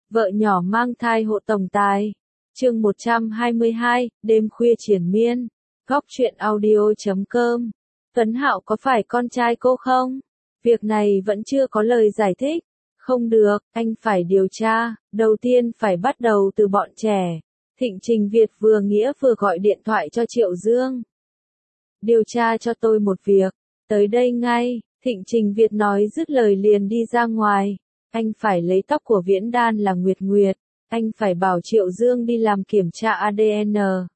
Vợ nhỏ mang thai hộ tổng tài. Chương 122, đêm khuya triền miên. Góc truyện audio.com. Tuấn Hạo có phải con trai cô không? Việc này vẫn chưa có lời giải thích. Không được, anh phải điều tra, đầu tiên phải bắt đầu từ bọn trẻ. Thịnh Trình Việt vừa nghĩa vừa gọi điện thoại cho Triệu Dương. Điều tra cho tôi một việc, tới đây ngay. Thịnh Trình Việt nói dứt lời liền đi ra ngoài. Anh phải lấy tóc của Viễn Đan là Nguyệt Nguyệt. Anh phải bảo Triệu Dương đi làm kiểm tra ADN.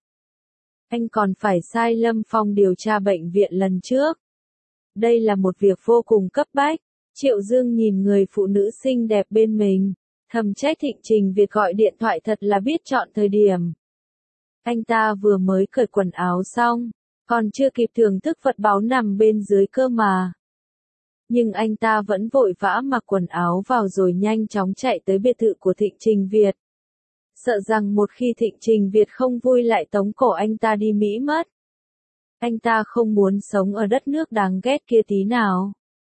Anh còn phải sai Lâm Phong điều tra bệnh viện lần trước. Đây là một việc vô cùng cấp bách. Triệu Dương nhìn người phụ nữ xinh đẹp bên mình, thầm trách Thịnh Trình Việt gọi điện thoại thật là biết chọn thời điểm. Anh ta vừa mới cởi quần áo xong, còn chưa kịp thưởng thức vật báu nằm bên dưới cơ mà. Nhưng anh ta vẫn vội vã mặc quần áo vào rồi nhanh chóng chạy tới biệt thự của Thịnh Trình Việt. Sợ rằng một khi Thịnh Trình Việt không vui lại tống cổ anh ta đi Mỹ mất. Anh ta không muốn sống ở đất nước đáng ghét kia tí nào.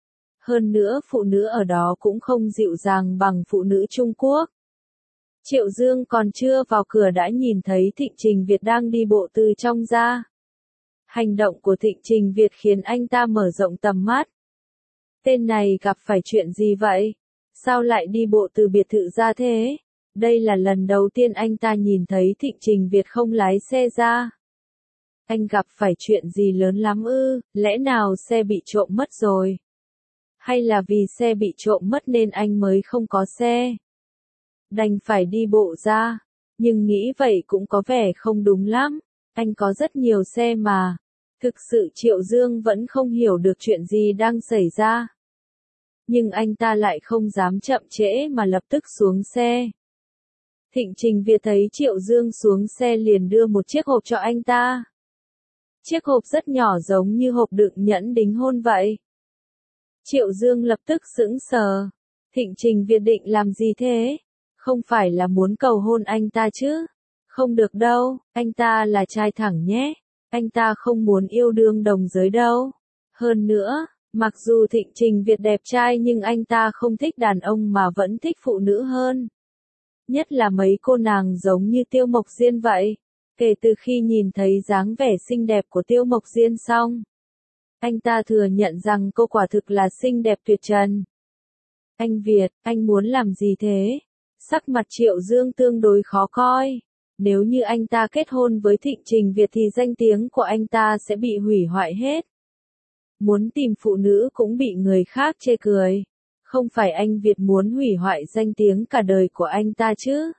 Hơn nữa phụ nữ ở đó cũng không dịu dàng bằng phụ nữ Trung Quốc. Triệu Dương còn chưa vào cửa đã nhìn thấy Thịnh Trình Việt đang đi bộ từ trong ra. Hành động của Thịnh Trình Việt khiến anh ta mở rộng tầm mắt. Tên này gặp phải chuyện gì vậy? Sao lại đi bộ từ biệt thự ra thế? Đây là lần đầu tiên anh ta nhìn thấy Thịnh Trình Việt không lái xe ra. Anh gặp phải chuyện gì lớn lắm ư? Lẽ nào xe bị trộm mất rồi? Hay là vì xe bị trộm mất nên anh mới không có xe? Đành phải đi bộ ra. Nhưng nghĩ vậy cũng có vẻ không đúng lắm. Anh có rất nhiều xe mà. Thực sự Triệu Dương vẫn không hiểu được chuyện gì đang xảy ra. Nhưng anh ta lại không dám chậm trễ mà lập tức xuống xe. Thịnh Trình Việt thấy Triệu Dương xuống xe liền đưa một chiếc hộp cho anh ta. Chiếc hộp rất nhỏ giống như hộp đựng nhẫn đính hôn vậy. Triệu Dương lập tức sững sờ. Thịnh Trình Việt định làm gì thế? Không phải là muốn cầu hôn anh ta chứ? Không được đâu, anh ta là trai thẳng nhé. Anh ta không muốn yêu đương đồng giới đâu. Hơn nữa, mặc dù Thịnh Trình Việt đẹp trai nhưng anh ta không thích đàn ông mà vẫn thích phụ nữ hơn. Nhất là mấy cô nàng giống như Tiêu Mộc Diên vậy. Kể từ khi nhìn thấy dáng vẻ xinh đẹp của Tiêu Mộc Diên xong, anh ta thừa nhận rằng cô quả thực là xinh đẹp tuyệt trần. Anh Việt, anh muốn làm gì thế? Sắc mặt Triệu Dương tương đối khó coi. Nếu như anh ta kết hôn với Thịnh Trình Việt thì danh tiếng của anh ta sẽ bị hủy hoại hết. Muốn tìm phụ nữ cũng bị người khác chê cười. Không phải anh Việt muốn hủy hoại danh tiếng cả đời của anh ta chứ?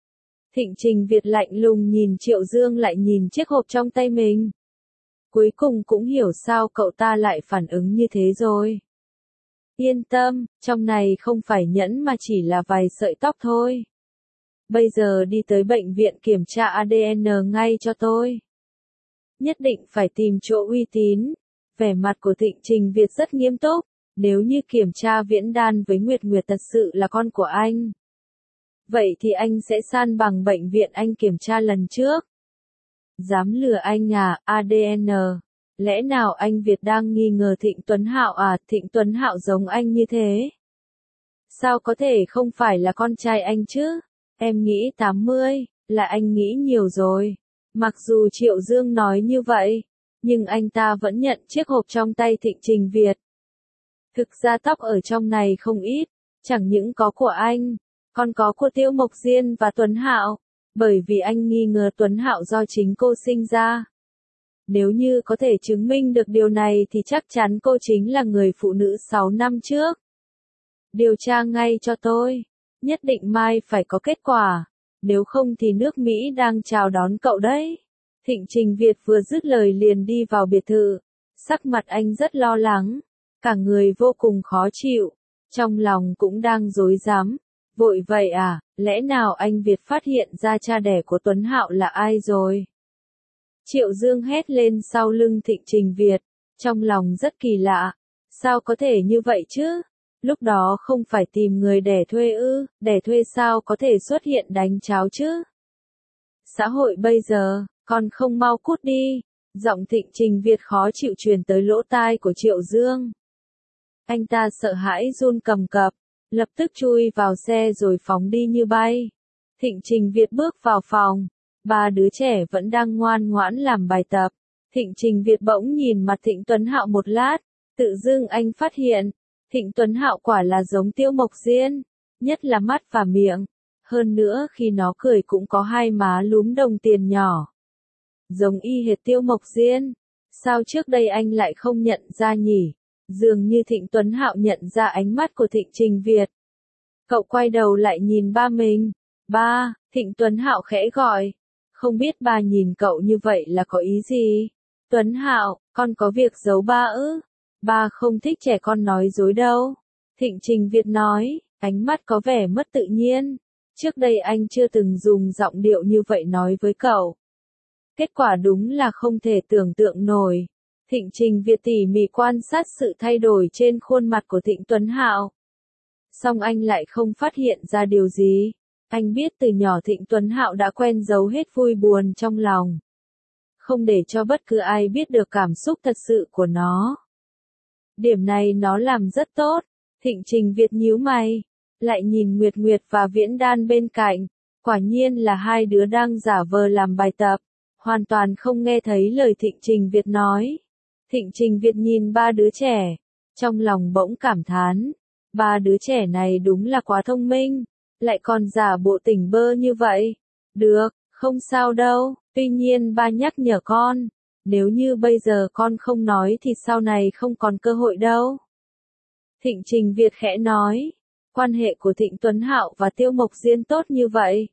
Thịnh Trình Việt lạnh lùng nhìn Triệu Dương lại nhìn chiếc hộp trong tay mình. Cuối cùng cũng hiểu sao cậu ta lại phản ứng như thế rồi. Yên tâm, trong này không phải nhẫn mà chỉ là vài sợi tóc thôi. Bây giờ đi tới bệnh viện kiểm tra ADN ngay cho tôi. Nhất định phải tìm chỗ uy tín. Vẻ mặt của Thịnh Trình Việt rất nghiêm túc. Nếu như kiểm tra Viễn Đan với Nguyệt Nguyệt thật sự là con của anh, vậy thì anh sẽ san bằng bệnh viện anh kiểm tra lần trước. Dám lừa anh à? ADN. Lẽ nào anh Việt đang nghi ngờ Thịnh Tuấn Hạo à? Thịnh Tuấn Hạo giống anh như thế. Sao có thể không phải là con trai anh chứ? Em nghĩ 80, là anh nghĩ nhiều rồi. Mặc dù Triệu Dương nói như vậy, nhưng anh ta vẫn nhận chiếc hộp trong tay Thịnh Trình Việt. Thực ra tóc ở trong này không ít, chẳng những có của anh, còn có của Tiêu Mộc Diên và Tuấn Hạo, bởi vì anh nghi ngờ Tuấn Hạo do chính cô sinh ra. Nếu như có thể chứng minh được điều này thì chắc chắn cô chính là người phụ nữ 6 năm trước. Điều tra ngay cho tôi, nhất định mai phải có kết quả, nếu không thì nước Mỹ đang chào đón cậu đấy. Thịnh Trình Việt vừa dứt lời liền đi vào biệt thự, sắc mặt anh rất lo lắng, cả người vô cùng khó chịu, trong lòng cũng đang rối rắm. Vội vậy à, lẽ nào anh Việt phát hiện ra cha đẻ của Tuấn Hạo là ai rồi? Triệu Dương hét lên sau lưng Thịnh Trình Việt, trong lòng rất kỳ lạ, sao có thể như vậy chứ? Lúc đó không phải tìm người đẻ thuê ư? Đẻ thuê sao có thể xuất hiện đánh cháo chứ? Xã hội bây giờ, còn không mau cút đi. Giọng Thịnh Trình Việt khó chịu truyền tới lỗ tai của Triệu Dương. Anh ta sợ hãi run cầm cập, lập tức chui vào xe rồi phóng đi như bay. Thịnh Trình Việt bước vào phòng, ba đứa trẻ vẫn đang ngoan ngoãn làm bài tập. Thịnh Trình Việt bỗng nhìn mặt Thịnh Tuấn Hạo một lát, tự dưng anh phát hiện, Thịnh Tuấn Hạo quả là giống Tiêu Mộc Diên, nhất là mắt và miệng, hơn nữa khi nó cười cũng có hai má lúm đồng tiền nhỏ. Giống y hệt Tiêu Mộc Diên, sao trước đây anh lại không nhận ra nhỉ? Dường như Thịnh Tuấn Hạo nhận ra ánh mắt của Thịnh Trình Việt. Cậu quay đầu lại nhìn ba mình. Ba, Thịnh Tuấn Hạo khẽ gọi. Không biết ba nhìn cậu như vậy là có ý gì? Tuấn Hạo, con có việc giấu ba ư? Ba không thích trẻ con nói dối đâu. Thịnh Trình Việt nói, ánh mắt có vẻ mất tự nhiên. Trước đây anh chưa từng dùng giọng điệu như vậy nói với cậu. Kết quả đúng là không thể tưởng tượng nổi. Thịnh Trình Việt tỉ mỉ quan sát sự thay đổi trên khuôn mặt của Thịnh Tuấn Hạo. Song anh lại không phát hiện ra điều gì. Anh biết từ nhỏ Thịnh Tuấn Hạo đã quen giấu hết vui buồn trong lòng. Không để cho bất cứ ai biết được cảm xúc thật sự của nó. Điểm này nó làm rất tốt. Thịnh Trình Việt nhíu mày, lại nhìn Nguyệt Nguyệt và Viễn Đan bên cạnh. Quả nhiên là hai đứa đang giả vờ làm bài tập, hoàn toàn không nghe thấy lời Thịnh Trình Việt nói. Thịnh Trình Việt nhìn ba đứa trẻ, trong lòng bỗng cảm thán. Ba đứa trẻ này đúng là quá thông minh, lại còn giả bộ tỉnh bơ như vậy. Được, không sao đâu, tuy nhiên ba nhắc nhở con, nếu như bây giờ con không nói thì sau này không còn cơ hội đâu. Thịnh Trình Việt khẽ nói, quan hệ của Thịnh Tuấn Hạo và Tiêu Mộc Diên tốt như vậy.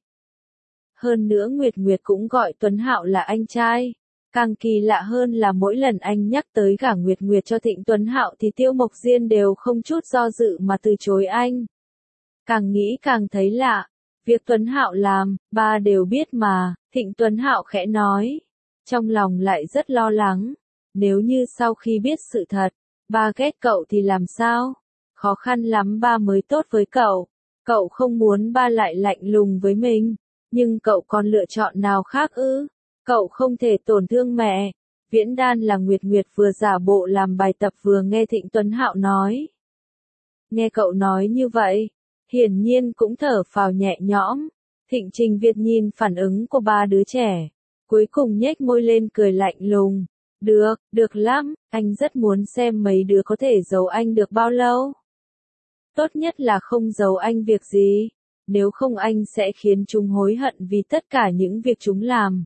Hơn nữa Nguyệt Nguyệt cũng gọi Tuấn Hạo là anh trai. Càng kỳ lạ hơn là mỗi lần anh nhắc tới cả Nguyệt Nguyệt cho Thịnh Tuấn Hạo thì Tiêu Mộc Diên đều không chút do dự mà từ chối anh. Càng nghĩ càng thấy lạ, việc Tuấn Hạo làm, ba đều biết mà, Thịnh Tuấn Hạo khẽ nói. Trong lòng lại rất lo lắng, nếu như sau khi biết sự thật, ba ghét cậu thì làm sao? Khó khăn lắm ba mới tốt với cậu không muốn ba lại lạnh lùng với mình, nhưng cậu còn lựa chọn nào khác ư? Cậu không thể tổn thương mẹ. Viễn Đan là Nguyệt Nguyệt vừa giả bộ làm bài tập vừa nghe Thịnh Tuấn Hạo nói. Nghe cậu nói như vậy, hiển nhiên cũng thở phào nhẹ nhõm. Thịnh Trình Việt nhìn phản ứng của ba đứa trẻ, cuối cùng nhếch môi lên cười lạnh lùng. Được lắm, anh rất muốn xem mấy đứa có thể giấu anh được bao lâu. Tốt nhất là không giấu anh việc gì, nếu không anh sẽ khiến chúng hối hận vì tất cả những việc chúng làm.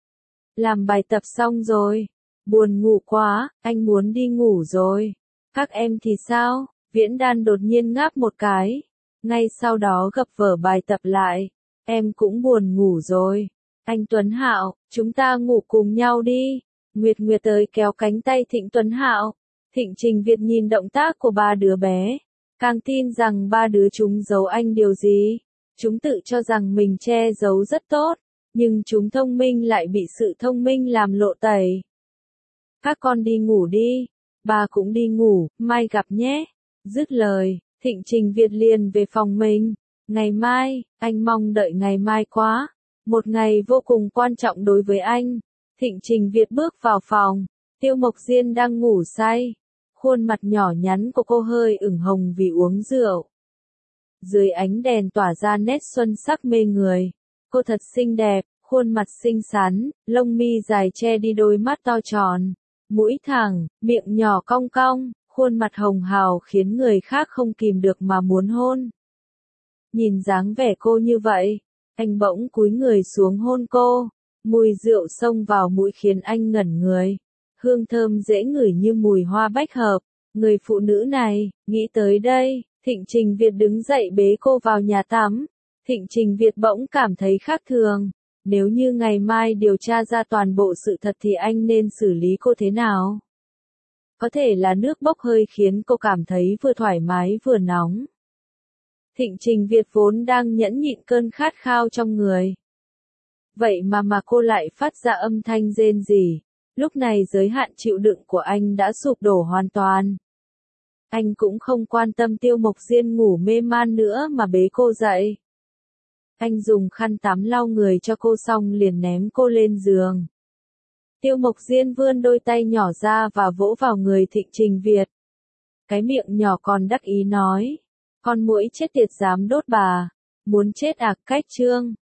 Làm bài tập xong rồi, buồn ngủ quá, anh muốn đi ngủ rồi. Các em thì sao? Viễn Đan đột nhiên ngáp một cái, ngay sau đó gập vở bài tập lại. Em cũng buồn ngủ rồi. Anh Tuấn Hạo, chúng ta ngủ cùng nhau đi. Nguyệt Nguyệt tới kéo cánh tay Thịnh Tuấn Hạo. Thịnh Trình Việt nhìn động tác của ba đứa bé, càng tin rằng ba đứa chúng giấu anh điều gì. Chúng tự cho rằng mình che giấu rất tốt, nhưng chúng thông minh lại bị sự thông minh làm lộ tẩy. Các con đi ngủ đi, ba cũng đi ngủ, mai gặp nhé. Dứt lời, Thịnh Trình Việt liền về phòng mình. Ngày mai, anh mong đợi ngày mai quá. Một ngày vô cùng quan trọng đối với anh. Thịnh Trình Việt bước vào phòng, Tiêu Mộc Diên đang ngủ say. Khuôn mặt nhỏ nhắn của cô hơi ửng hồng vì uống rượu. Dưới ánh đèn tỏa ra nét xuân sắc mê người. Cô thật xinh đẹp, khuôn mặt xinh xắn, lông mi dài che đi đôi mắt to tròn, mũi thẳng, miệng nhỏ cong cong, khuôn mặt hồng hào khiến người khác không kìm được mà muốn hôn. Nhìn dáng vẻ cô như vậy, anh bỗng cúi người xuống hôn cô, mùi rượu xông vào mũi khiến anh ngẩn người. Hương thơm dễ ngửi như mùi hoa bách hợp. Người phụ nữ này, nghĩ tới đây, Thịnh Trình Việt đứng dậy bế cô vào nhà tắm. Thịnh Trình Việt bỗng cảm thấy khác thường. Nếu như ngày mai điều tra ra toàn bộ sự thật thì anh nên xử lý cô thế nào? Có thể là nước bốc hơi khiến cô cảm thấy vừa thoải mái vừa nóng. Thịnh Trình Việt vốn đang nhẫn nhịn cơn khát khao trong người. Vậy mà cô lại phát ra âm thanh rên rỉ. Lúc này giới hạn chịu đựng của anh đã sụp đổ hoàn toàn. Anh cũng không quan tâm Tiêu Mộc Diên ngủ mê man nữa mà bế cô dậy. Anh dùng khăn tắm lau người cho cô xong liền ném cô lên giường. Tiêu Mộc Diên vươn đôi tay nhỏ ra và vỗ vào người Thịnh Trình Việt. Cái miệng nhỏ còn đắc ý nói. Con muỗi chết tiệt dám đốt bà. Muốn chết à? Cách chương